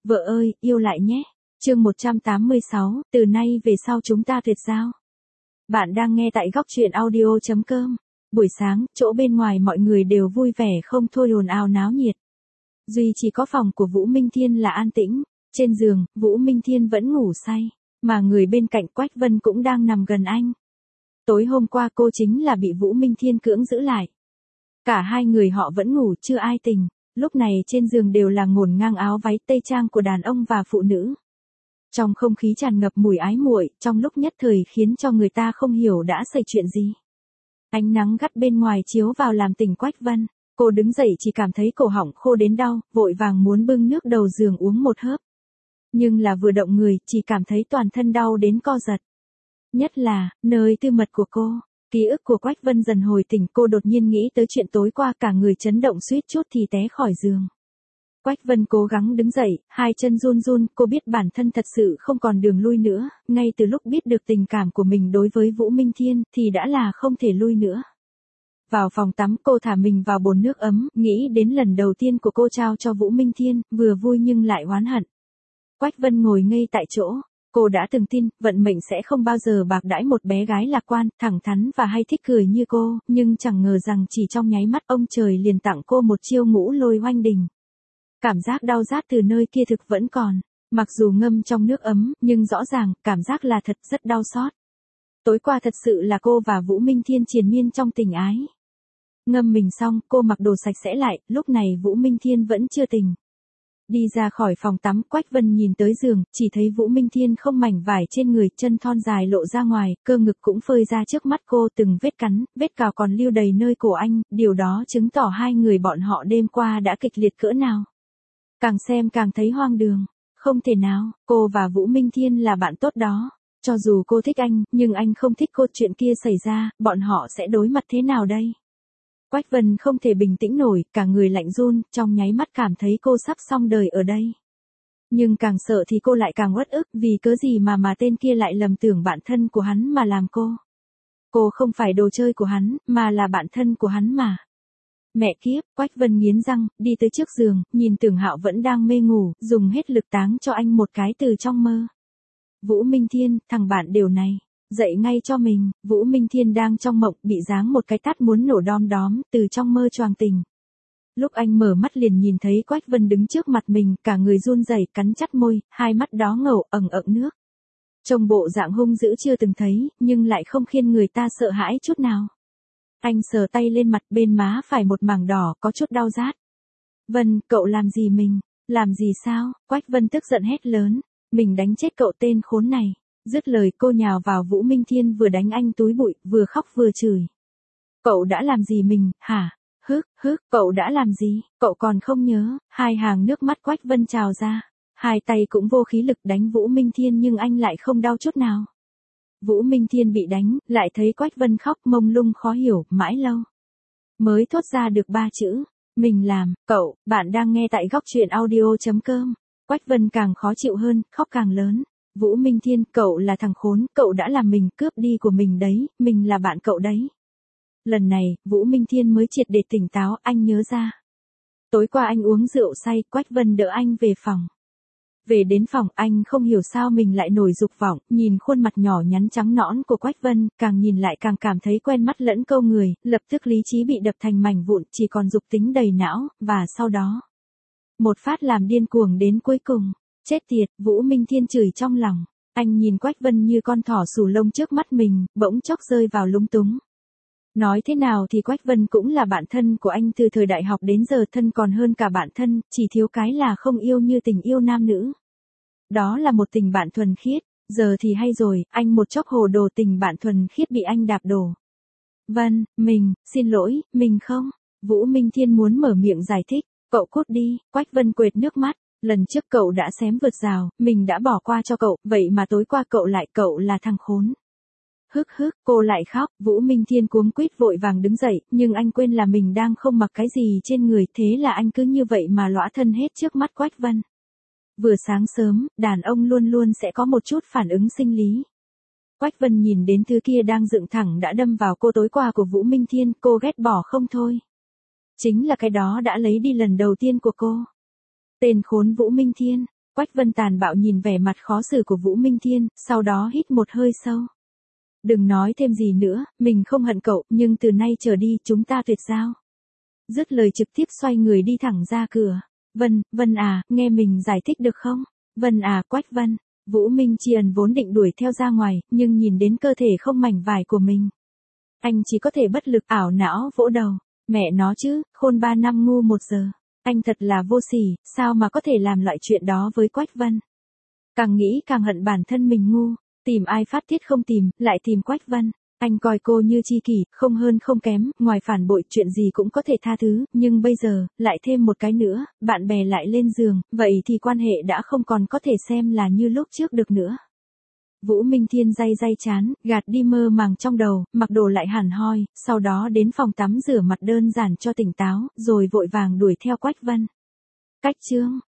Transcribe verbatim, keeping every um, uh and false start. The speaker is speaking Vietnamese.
Vợ ơi, yêu lại nhé. Chương một trăm tám mươi sáu, từ nay về sau chúng ta tuyệt giao. Bạn đang nghe tại góc truyện audio chấm com. Buổi sáng, chỗ bên ngoài mọi người đều vui vẻ không thôi ồn ào náo nhiệt. Duy chỉ có phòng của Vũ Minh Thiên là an tĩnh. Trên giường, Vũ Minh Thiên vẫn ngủ say, mà người bên cạnh Quách Vân cũng đang nằm gần anh. Tối hôm qua cô chính là bị Vũ Minh Thiên cưỡng giữ lại. Cả hai người họ vẫn ngủ chưa ai tỉnh. Lúc này trên giường đều là ngổn ngang áo váy tây trang của đàn ông và phụ nữ. Trong không khí tràn ngập mùi ái muội, trong lúc nhất thời khiến cho người ta không hiểu đã xảy chuyện gì. Ánh nắng gắt bên ngoài chiếu vào làm tỉnh Quách Vân. Cô đứng dậy chỉ cảm thấy cổ họng khô đến đau, vội vàng muốn bưng nước đầu giường uống một hớp. Nhưng là vừa động người, chỉ cảm thấy toàn thân đau đến co giật. Nhất là, nơi tư mật của cô. Ký ức của Quách Vân dần hồi tỉnh, cô đột nhiên nghĩ tới chuyện tối qua, cả người chấn động suýt chút thì té khỏi giường. Quách Vân cố gắng đứng dậy, hai chân run run, cô biết bản thân thật sự không còn đường lui nữa, ngay từ lúc biết được tình cảm của mình đối với Vũ Minh Thiên, thì đã là không thể lui nữa. Vào phòng tắm, cô thả mình vào bồn nước ấm, nghĩ đến lần đầu tiên của cô trao cho Vũ Minh Thiên, vừa vui nhưng lại oán hận. Quách Vân ngồi ngây tại chỗ. Cô đã từng tin, vận mệnh sẽ không bao giờ bạc đãi một bé gái lạc quan, thẳng thắn và hay thích cười như cô, nhưng chẳng ngờ rằng chỉ trong nháy mắt ông trời liền tặng cô một chiêu ngũ lôi oanh đình. Cảm giác đau rát từ nơi kia thực vẫn còn, mặc dù ngâm trong nước ấm, nhưng rõ ràng, cảm giác là thật rất đau xót. Tối qua thật sự là cô và Vũ Minh Thiên triền miên trong tình ái. Ngâm mình xong, cô mặc đồ sạch sẽ lại, lúc này Vũ Minh Thiên vẫn chưa tỉnh. Đi ra khỏi phòng tắm, Quách Vân nhìn tới giường, chỉ thấy Vũ Minh Thiên không mảnh vải trên người, chân thon dài lộ ra ngoài, cơ ngực cũng phơi ra trước mắt cô, từng vết cắn, vết cào còn lưu đầy nơi cổ anh, điều đó chứng tỏ hai người bọn họ đêm qua đã kịch liệt cỡ nào. Càng xem càng thấy hoang đường, không thể nào, cô và Vũ Minh Thiên là bạn tốt đó, cho dù cô thích anh, nhưng anh không thích cô, chuyện kia xảy ra, bọn họ sẽ đối mặt thế nào đây? Quách Vân không thể bình tĩnh nổi, cả người lạnh run, trong nháy mắt cảm thấy cô sắp xong đời ở đây. Nhưng càng sợ thì cô lại càng uất ức, vì cớ gì mà mà tên kia lại lầm tưởng bạn thân của hắn mà làm cô. Cô không phải đồ chơi của hắn, mà là bạn thân của hắn mà. Mẹ kiếp, Quách Vân nghiến răng, đi tới trước giường, nhìn Tưởng Hạo vẫn đang mê ngủ, dùng hết lực táng cho anh một cái từ trong mơ. Vũ Minh Thiên, thằng bạn điều này. Dậy ngay cho mình. Vũ Minh Thiên đang trong mộng, bị giáng một cái tát muốn nổ đom đóm, từ trong mơ choàng tỉnh. Lúc anh mở mắt liền nhìn thấy Quách Vân đứng trước mặt mình, cả người run rẩy, cắn chặt môi, hai mắt đó ngầu, ẩn ẩn nước. Trông bộ dạng hung dữ chưa từng thấy, nhưng lại không khiến người ta sợ hãi chút nào. Anh sờ tay lên mặt, bên má phải một mảng đỏ, có chút đau rát. Vân, cậu làm gì mình? Làm gì sao? Quách Vân tức giận hét lớn. Mình đánh chết cậu tên khốn này. Dứt lời cô nhào vào Vũ Minh Thiên, vừa đánh anh túi bụi, vừa khóc vừa chửi. Cậu đã làm gì mình, hả? Hức, hức, cậu đã làm gì? Cậu còn không nhớ? Hai hàng nước mắt Quách Vân trào ra. Hai tay cũng vô khí lực đánh Vũ Minh Thiên, nhưng anh lại không đau chút nào. Vũ Minh Thiên bị đánh, lại thấy Quách Vân khóc mông lung khó hiểu, mãi lâu mới thốt ra được ba chữ. Mình làm. Cậu, bạn đang nghe tại góc truyện audio chấm com. Quách Vân càng khó chịu hơn, khóc càng lớn. Vũ Minh Thiên, cậu là thằng khốn, cậu đã làm mình cướp đi của mình đấy, mình là bạn cậu đấy. Lần này, Vũ Minh Thiên mới triệt để tỉnh táo, anh nhớ ra. Tối qua anh uống rượu say, Quách Vân đỡ anh về phòng. Về đến phòng, anh không hiểu sao mình lại nổi dục vọng, nhìn khuôn mặt nhỏ nhắn trắng nõn của Quách Vân, càng nhìn lại càng cảm thấy quen mắt lẫn câu người, lập tức lý trí bị đập thành mảnh vụn, chỉ còn dục tính đầy não, và sau đó một phát làm điên cuồng đến cuối cùng. Chết tiệt, Vũ Minh Thiên chửi trong lòng. Anh nhìn Quách Vân như con thỏ sù lông trước mắt mình, bỗng chốc rơi vào lúng túng. Nói thế nào thì Quách Vân cũng là bạn thân của anh từ thời đại học đến giờ, thân còn hơn cả bạn thân, chỉ thiếu cái là không yêu như tình yêu nam nữ. Đó là một tình bạn thuần khiết, giờ thì hay rồi, anh một chốc hồ đồ, tình bạn thuần khiết bị anh đạp đổ. Vân, mình, xin lỗi, mình không. Vũ Minh Thiên muốn mở miệng giải thích, cậu cút đi, Quách Vân quệt nước mắt. Lần trước cậu đã xém vượt rào, mình đã bỏ qua cho cậu, vậy mà tối qua cậu lại, cậu là thằng khốn. Hức hức, cô lại khóc, Vũ Minh Thiên cuống quýt vội vàng đứng dậy, nhưng anh quên là mình đang không mặc cái gì trên người, thế là anh cứ như vậy mà lõa thân hết trước mắt Quách Vân. Vừa sáng sớm, đàn ông luôn luôn sẽ có một chút phản ứng sinh lý. Quách Vân nhìn đến thứ kia đang dựng thẳng đã đâm vào cô tối qua của Vũ Minh Thiên, cô ghét bỏ không thôi. Chính là cái đó đã lấy đi lần đầu tiên của cô. Tên khốn Vũ Minh Thiên, Quách Vân tàn bạo nhìn vẻ mặt khó xử của Vũ Minh Thiên, sau đó hít một hơi sâu. Đừng nói thêm gì nữa, mình không hận cậu, nhưng từ nay trở đi chúng ta tuyệt giao. Dứt lời trực tiếp xoay người đi thẳng ra cửa. Vân, Vân à, nghe mình giải thích được không? Vân à, Quách Vân. Vũ Minh Triền vốn định đuổi theo ra ngoài, nhưng nhìn đến cơ thể không mảnh vải của mình. Anh chỉ có thể bất lực ảo não vỗ đầu. Mẹ nó chứ, khôn ba năm ngu một giờ. Anh thật là vô sỉ, sao mà có thể làm loại chuyện đó với Quách Vân. Càng nghĩ càng hận bản thân mình ngu. Tìm ai phát tiết không tìm, lại tìm Quách Vân. Anh coi cô như tri kỷ, không hơn không kém, ngoài phản bội chuyện gì cũng có thể tha thứ, nhưng bây giờ, lại thêm một cái nữa, bạn bè lại lên giường, vậy thì quan hệ đã không còn có thể xem là như lúc trước được nữa. Vũ Minh Thiên day day chán, gạt đi mơ màng trong đầu, mặc đồ lại hẳn hoi, sau đó đến phòng tắm rửa mặt đơn giản cho tỉnh táo, rồi vội vàng đuổi theo Quách Vân. Cách chương